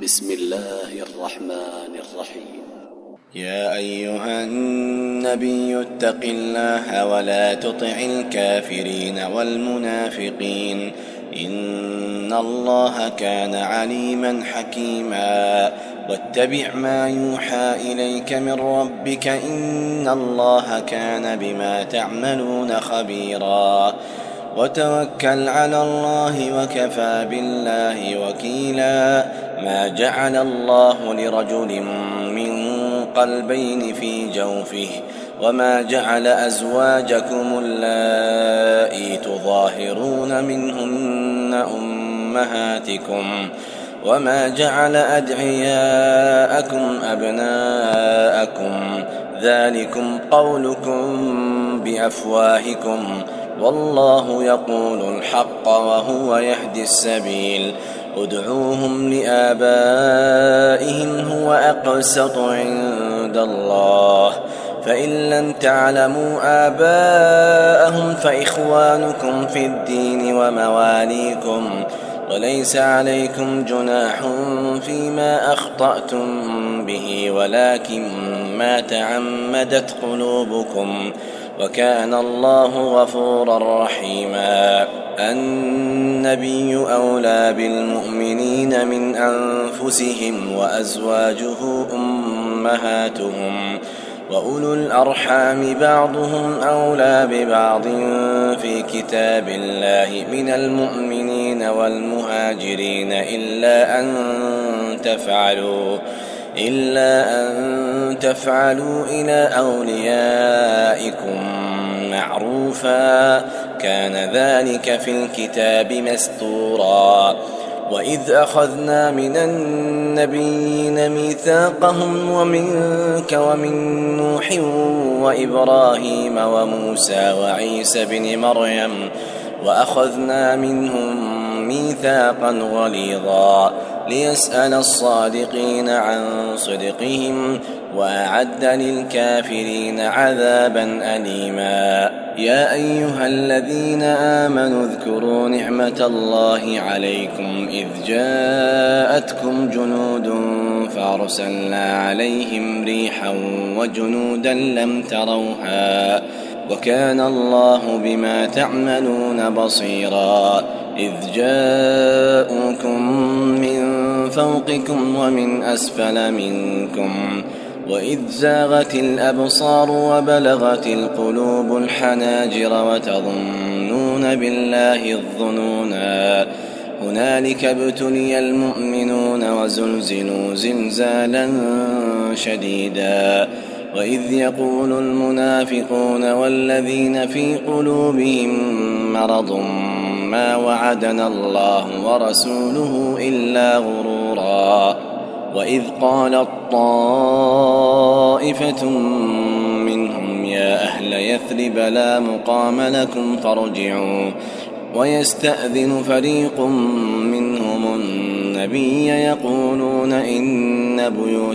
بسم الله الرحمن الرحيم. يا أيها النبي اتق الله ولا تطع الكافرين والمنافقين إن الله كان عليما حكيما واتبع ما يوحى إليك من ربك إن الله كان بما تعملون خبيرا وتوكل على الله وكفى بالله وكيلا ما جعل الله لرجل من قلبين في جوفه وما جعل أزواجكم اللائي تظاهرون منهن أمهاتكم وما جعل أدعياءكم أبناءكم ذلكم قولكم بأفواهكم والله يقول الحق وهو يهدي السبيل ادعوهم لآبائهم هو أقسط عند الله فإن لم تعلموا آباءهم فإخوانكم في الدين ومواليكم وليس عليكم جناح فيما أخطأتم به ولكن ما تعمدت قلوبكم وكان الله غفورا رحيما النبي أولى بالمؤمنين من أنفسهم وأزواجه أمهاتهم وأولو الأرحام بعضهم أولى ببعض في كتاب الله من المؤمنين والمهاجرين إلا أن تفعلوا إلى أوليائكم معروفا كان ذلك في الكتاب مستورا وإذ أخذنا من النبيين ميثاقهم ومنك ومن نوح وإبراهيم وموسى وعيسى بن مريم وأخذنا منهم ميثاقا غليظا ليسأل الصادقين عن صدقهم وأعد للكافرين عذابا أليما يا أيها الذين آمنوا اذكروا نعمة الله عليكم إذ جاءتكم جنود فأرسلنا عليهم ريحا وجنودا لم تروها وكان الله بما تعملون بصيرا إذ جاءوكم من فوقكم ومن أسفل منكم وإذ زاغت الأبصار وبلغت القلوب الحناجر وتظنون بالله الظنونا هنالك ابتلي المؤمنون وزلزلوا زلزالا شديدا وإذ يقول المنافقون والذين في قلوبهم مرض ما وعدنا الله ورسوله إلا غرورا وإذ قالت طائفة منهم يا أهل يثرب لا مقام لكم فارجعوا ويستأذن فريق منهم النبي يقولون إن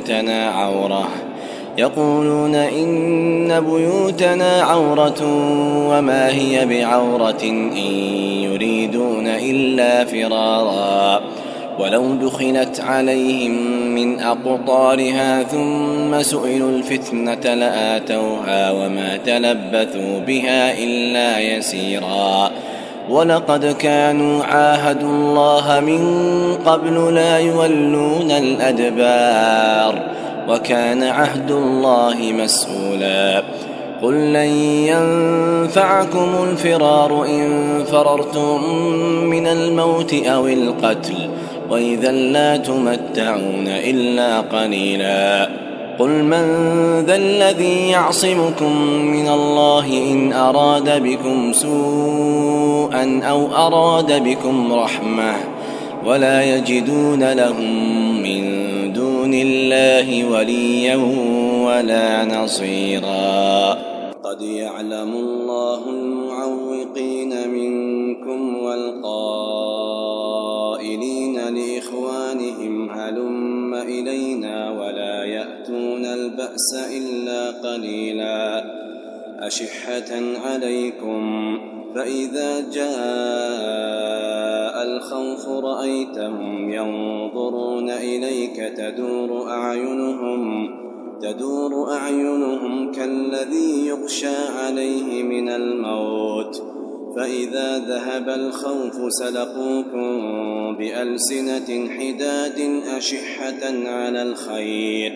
بيوتنا عورة وما هي بعورة إن يريدون إلا فرارا ولو دخلت عليهم من أقطارها ثم سئلوا الفتنة لآتوها وما تلبثوا بها إلا يسيرا ولقد كانوا عاهدوا الله من قبل لا يولون الأدبار وكان عهد الله مسؤولا قل لن ينفعكم الفرار إن فررتم من الموت أو القتل وإذا لا تمتعون إلا قليلا قل من ذا الذي يعصمكم من الله إن أراد بكم سوءا أو أراد بكم رحمة ولا يجدون لهم من دون الله وليا ولا نصيرا قد يعلم الله المعوقين منكم والقائلين لإخوانهم هلم إلينا ولا يأتون البأس إلا قليلا أشحة عليكم فإذا جاء جاء الخوف رأيتهم ينظرون إليك تدور أعينهم كالذي يغشى عليه من الموت، فإذا ذهب الخوف سلقوكم بألسنة حداد أشحة على الخير،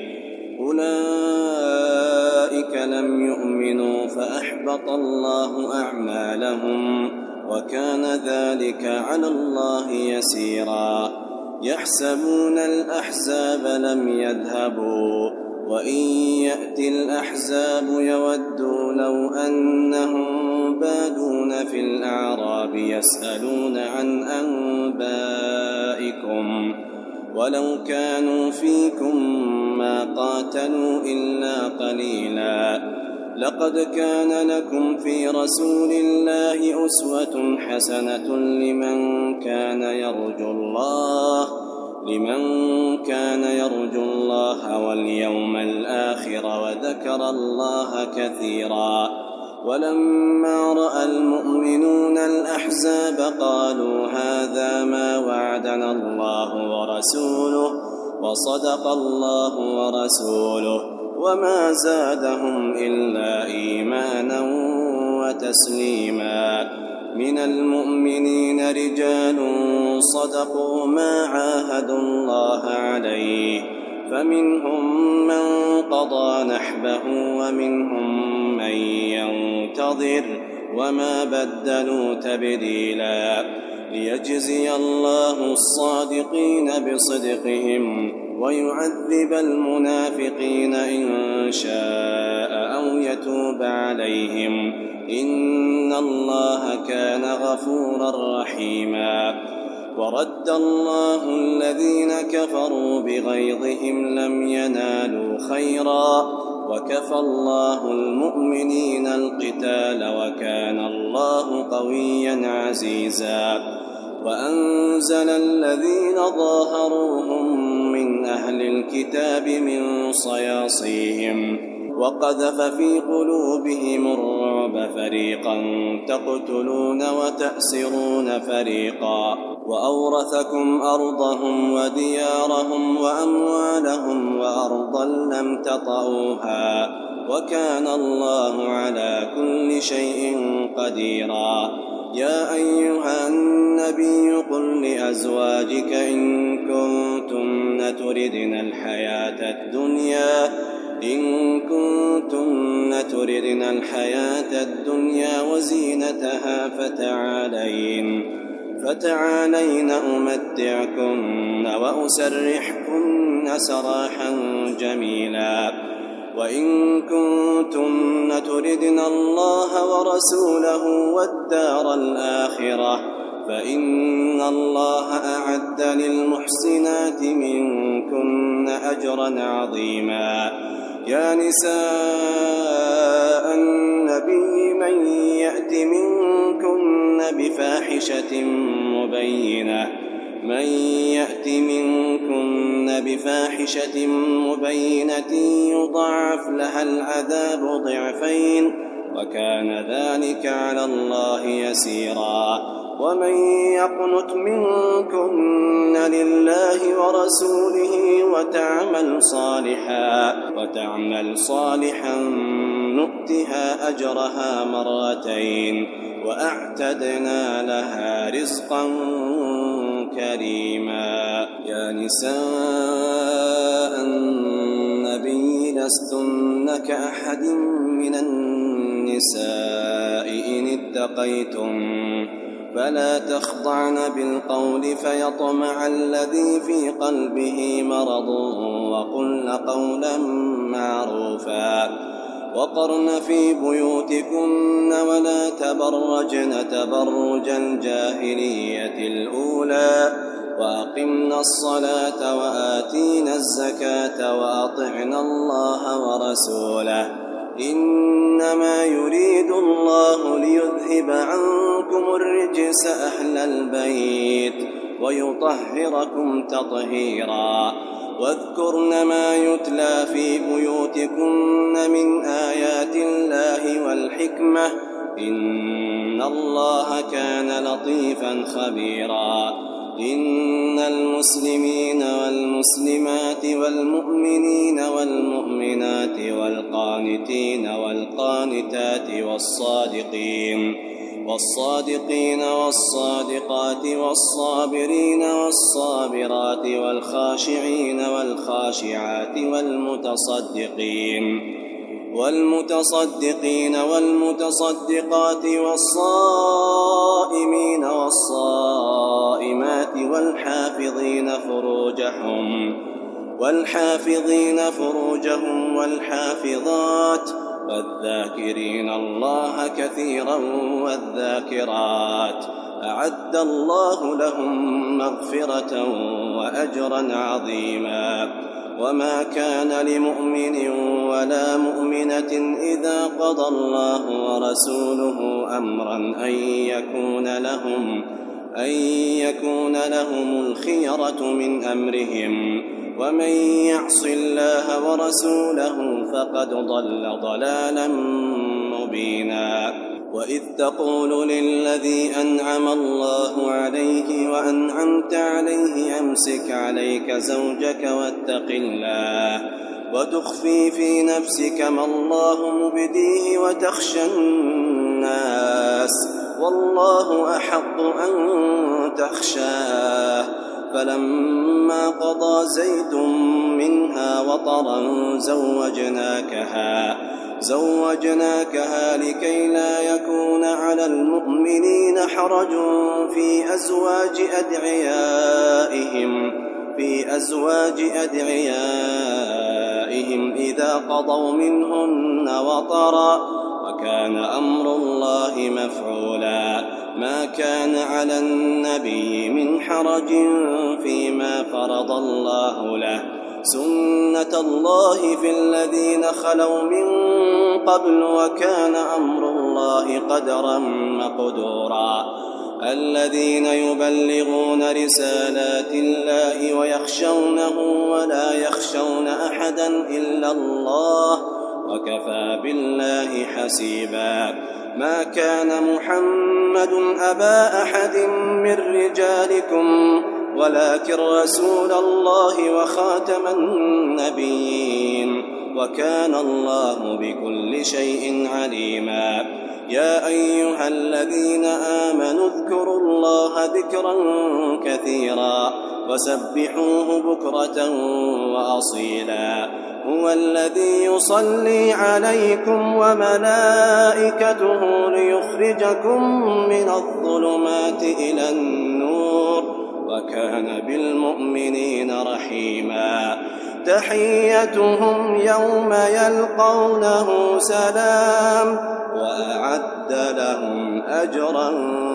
أولئك لم يؤمنوا فأحبط الله أعمالهم، وكان ذلك على الله يسيرا. يحسبون الأحزاب لم يذهبوا، وإن يأتي الأحزاب يودوا لو أنهم بادون في الأعراب يسألون عن أنبائكم، ولو كانوا فيكم ما قاتلوا إلا قليلا. لقد كان لكم في رسول الله أسوة حسنة لمن كان يرجو الله واليوم الآخر وذكر الله كثيرا. ولما رأى المؤمنون الأحزاب قالوا هذا ما وعدنا الله ورسوله وصدق الله ورسوله، وما زادهم إلا إيمانا وتسليما. من المؤمنين رجال صدقوا ما عاهدوا الله عليه، فمنهم من قضى نحبه ومنهم من ينتظر، وما بدلوا تبديلا. ليجزي الله الصادقين بصدقهم ويعذب المنافقين إن شاء أو يتوب عليهم، إن الله كان غفورا رحيما. ورد الله الذين كفروا بغيظهم لم ينالوا خيرا، وكفى الله المؤمنين القتال، وكان الله قويا عزيزا. وأنزل الذين ظاهروهم من أهل الكتاب من صياصيهم وقذف في قلوبهم الرعب، فريقا تقتلون وتأسرون فريقا، وأورثكم أرضهم وديارهم وأموالهم وأرضا لم تطئوها، وكان الله على كل شيء قديرا. يا أيها النبي قل لأزواجك إن كنتن تردن الحياة الدنيا وزينتها فتعالين أمتعكن وأسرحكن سراحا جميلا. وإن كنتن تردن الله ورسوله والدار الآخرة فإن الله أعد للمحسنات منكن أجرا عظيما. يا نساء النبي من يأت منكن بفاحشة مبينة يضاعف لها العذاب ضعفين، وكان ذلك على الله يسيرا. ومن يقنت منكن لله ورسوله وتعمل صالحا نؤتها أجرها مرتين، وأعتدنا لها رزقا كريما. يا نساء النبي لستن كأحد من النساء إن اتقيتم، فلا تخضعن بالقول فيطمع الذي في قلبه مرض، وقلن قولا معروفا. وقرن في بيوتكن ولا تبرجن تبرج الجاهلية الأولى، وأقمنا الصلاة وآتينا الزكاة وأطعنا الله ورسوله. إنما يريد الله ليذهب عنكم الرجس أهل البيت ويطهركم تطهيرا. واذكرن ما يتلى في بيوتكن من آيات الله والحكمة، إن الله كان لطيفا خبيرا. إن المسلمين والمسلمات والمؤمنين والمؤمنات والقانتين والقانتات والصادقين والصادقات والصابرين والصابرات والخاشعين والخاشعات والمتصدقين والمتصدقات والصائمين والصائمات والحافظين فروجهم والحافظات والذاكرين الله كثيرا والذاكرات أعد الله لهم مغفرة وأجرا عظيما. وما كان لمؤمن ولا مؤمنة إذا قضى الله ورسوله أمرا أن يكون لهم الخيرة من أمرهم، ومن يعص الله ورسوله فقد ضل ضلالا مبينا. وإذ تقول للذي أنعم الله عليه وأنعمت عليه أمسك عليك زوجك واتق الله وتخفي في نفسك ما الله مبديه وتخشى الناس والله أحق أن تخشاه. فلما قضى زيد منها وطرا زوجناكها لكي لا يكون على المؤمنين حرج في أزواج أدعيائهم إذا قضوا منهن وطرا، وكان أمر الله مفعولا. ما كان على النبي من حرج فيما فرض الله له، سنة الله في الذين خلوا من قبل، وكان أمر الله قدرا مقدورا. الذين يبلغون رسالات الله ويخشونه ولا يخشون أحدا إلا الله، وكفى بالله حسيبا. ما كان محمد أبا أحد من رجالكم ولكن رسول الله وخاتم النبيين، وكان الله بكل شيء عليما. يا أيها الذين آمنوا اذكروا الله ذكرا كثيرا وسبحوه بكرة وأصيلا. هو الذي يصلي عليكم وملائكته ليخرجكم من الظلمات إلى النور، وكان بالمؤمنين رحيما. تحيتهم يوم يلقونه سلام، وأعد لهم أجرا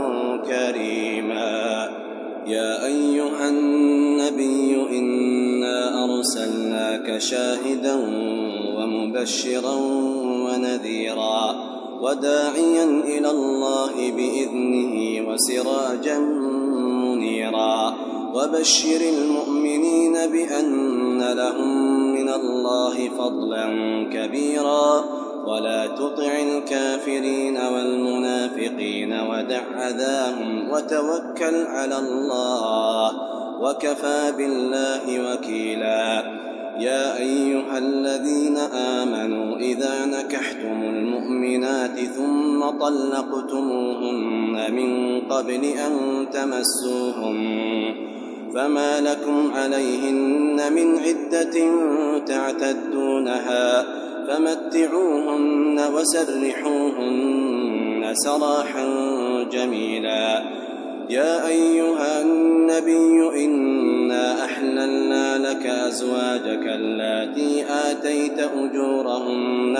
كريما. يا أيها النبي إنا أرسلناك شاهدا ومبشرا ونذيرا وداعيا إلى الله بإذنه وسراجا منيرا. وبشر المؤمنين بأن لهم من الله فضلا كبيرا، ولا تطع الكافرين والمنافقين ودع أذاهم وتوكل على الله، وكفى بالله وكيلا. يا أيها الذين آمنوا إذا نكحتم المؤمنات ثم طلقتموهن من قبل أن تمسوهن فما لكم عليهن من عدة تعتدونها، فمتعوهن وسرحوهن سراحا جميلا. يا أيها النبي إنا أحللنا لك أزواجك اللاتي آتيت أجورهن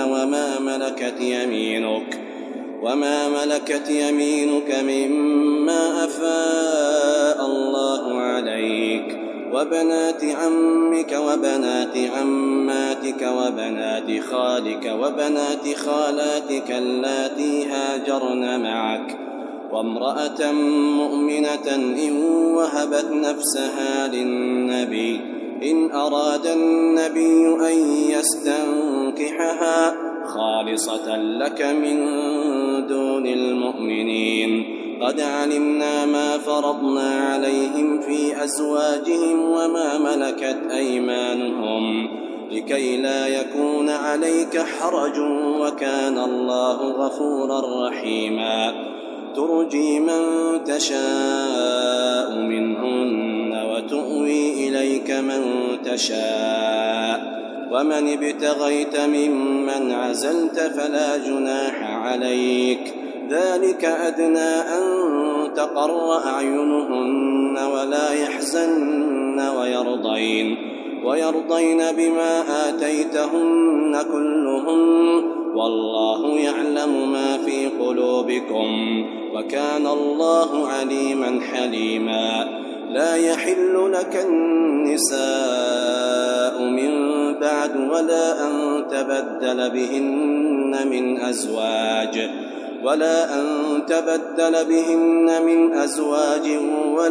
وما ملكت يمينك مما أفاء الله عليك، وبنات عمك وبنات عماتك وبنات خالك وبنات خالاتك اللاتي هاجرن معك، وامرأة مؤمنة إن وهبت نفسها للنبي إن أراد النبي أن يستنكحها خالصة لك من دون المؤمنين. قد علمنا ما فرضنا عليهم في أزواجهم وما ملكت أيمانهم لكي لا يكون عليك حرج وكان الله غفورا رحيما. ترجي من تشاء منهن وتؤوي إليك من تشاء ومن ابتغيت ممن عزلت فلا جناح عليك. ذلك أدنى أن تقر أعينهن ولا يحزن ويرضين بما آتيتهن كلهن والله يعلم ما في قلوبكم وكان الله عليما حليما. لا يحل لك النساء من بعد ولا أن تبدل بهن من أزواج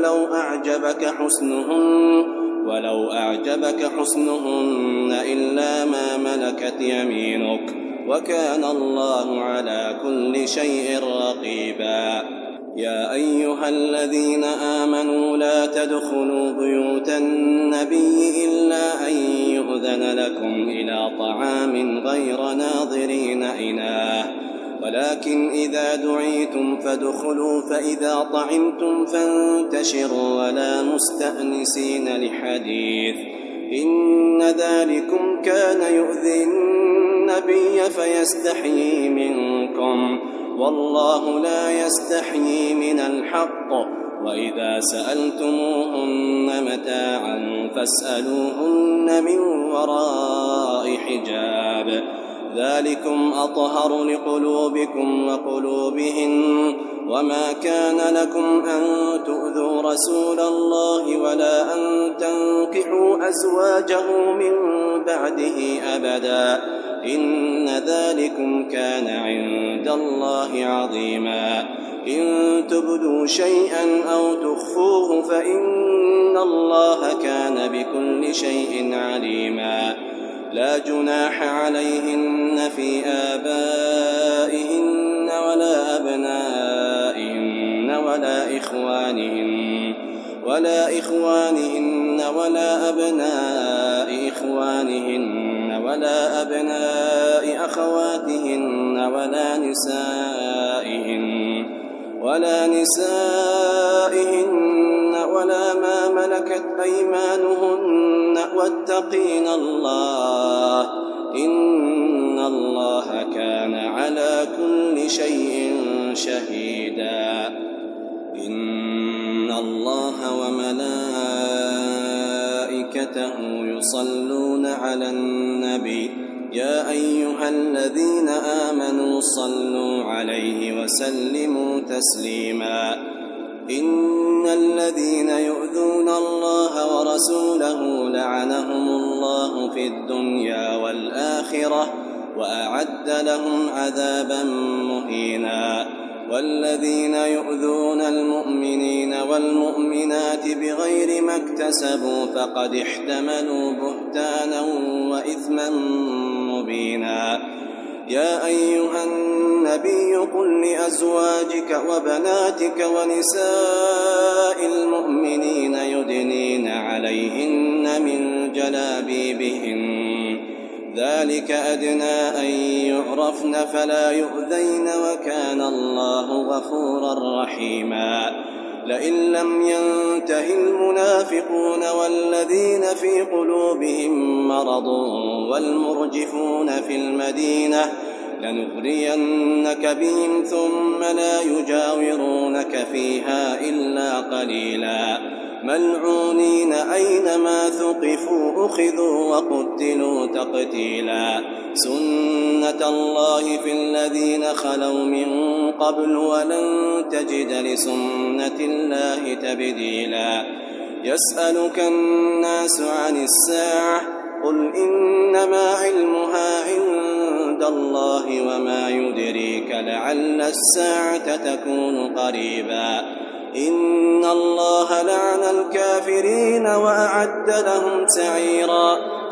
ولو أعجبك حسنهن إلا ما ملكت يمينك وكان الله على كل شيء رقيبا. يا أيها الذين آمنوا لا تدخلوا بيوت النبي إلا أن يؤذن لكم إلى طعام غير ناظرين إناه ولكن إذا دعيتم فادخلوا فإذا طعمتم فانتشروا ولا مستأنسين لحديث إن ذلكم كان يؤذي النبي فيستحيي منكم والله لا يستحيي من الحق. وإذا سألتموهن متاعا فاسألوهن من وراء حجاب ذلكم أطهر لقلوبكم وقلوبهن. وما كان لكم أن تؤذوا رسول الله ولا أن تنكحوا أزواجه من بعده أبدا إن ذلكم كان عند الله عظيما. إن تبدوا شيئا أو تخفوه فإن الله كان بكل شيء عليما. لا جناح عليهن في آبائهن ولا أبنائهن ولا إخوانهن ولا أبناء إخوانهن ولا أبناء أخواتهن ولا نسائهن ولا ما ملكت أيمانهن واتقين الله إن الله كان على كل شيء شهيدا. إن الله وملائكته يصلون على النبي يا أيها الذين آمنوا صلوا عليه وسلموا تسليما. إن الذين يؤذون الله ورسوله لعنهم الله في الدنيا والآخرة وأعد لهم عذابا مهينا. والذين يؤذون المؤمنين والمؤمنات بغير ما اكتسبوا فقد احتملوا بهتانا وإثما مبينا. يا أيها النبي قل لأزواجك وبناتك ونساء المؤمنين يدنين عليهن من جلابيبهن ذلك أدنى أن يعرفن فلا يؤذين وكان الله غفورا رحيما. لئن لم ينته المنافقون والذين في قلوبهم مرض والمرجفون في المدينة لنغرينك بهم ثم لا يجاورونك فيها إلا قليلا. ملعونين أينما ثقفوا أخذوا وقتلوا تقتيلا. سنة الله في الذين خلوا من قبل ولن تجد لسنة الله تبديلا. يسألك الناس عن الساعة قل إنما علمها عند الله وما يدريك لعل الساعة تكون قريبا. إن الله لعن الكافرين وأعد لهم سعيرا.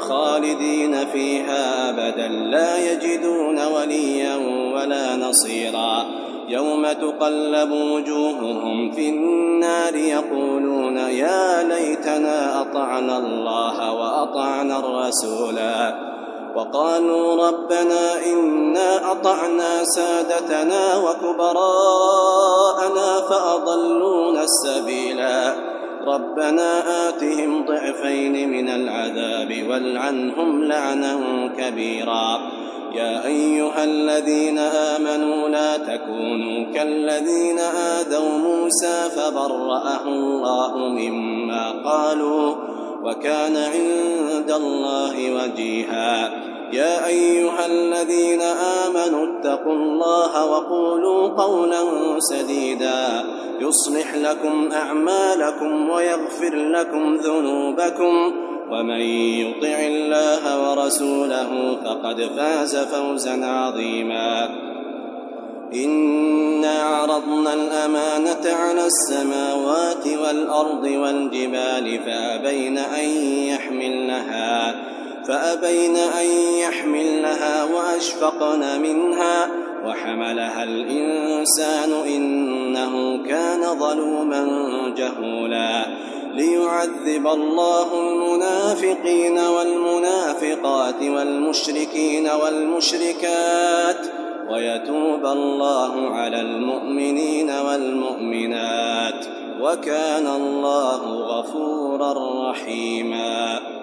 خالدين فيها أبدا لا يجدون وليا ولا نصيرا يوم تقلب وجوههم في النار يقولون يا ليتنا أطعنا الله وأطعنا الرسولا وقالوا ربنا إنا أطعنا سادتنا وكبراءنا فأضلونا السبيلا ربنا آتهم ضعفين من العذاب والعنهم لعنا كبيرا يا أيها الذين آمنوا لا تكونوا كالذين آذوا موسى فبرأه الله مما قالوا وكان عند الله وجيها يا أيها الذين آمنوا اتقوا الله وقولوا قولا سديدا يصلح لكم أعمالكم ويغفر لكم ذنوبكم ومن يطع الله ورسوله فقد فاز فوزا عظيما إنا عرضنا الأمانة على السماوات والأرض والجبال فأبين أن يحملنها وأشفقن منها وحملها الإنسان إنه كان ظلوما جهولا ليعذب الله المنافقين والمنافقات والمشركين والمشركات ويتوب الله على المؤمنين والمؤمنات وكان الله غفورا رحيما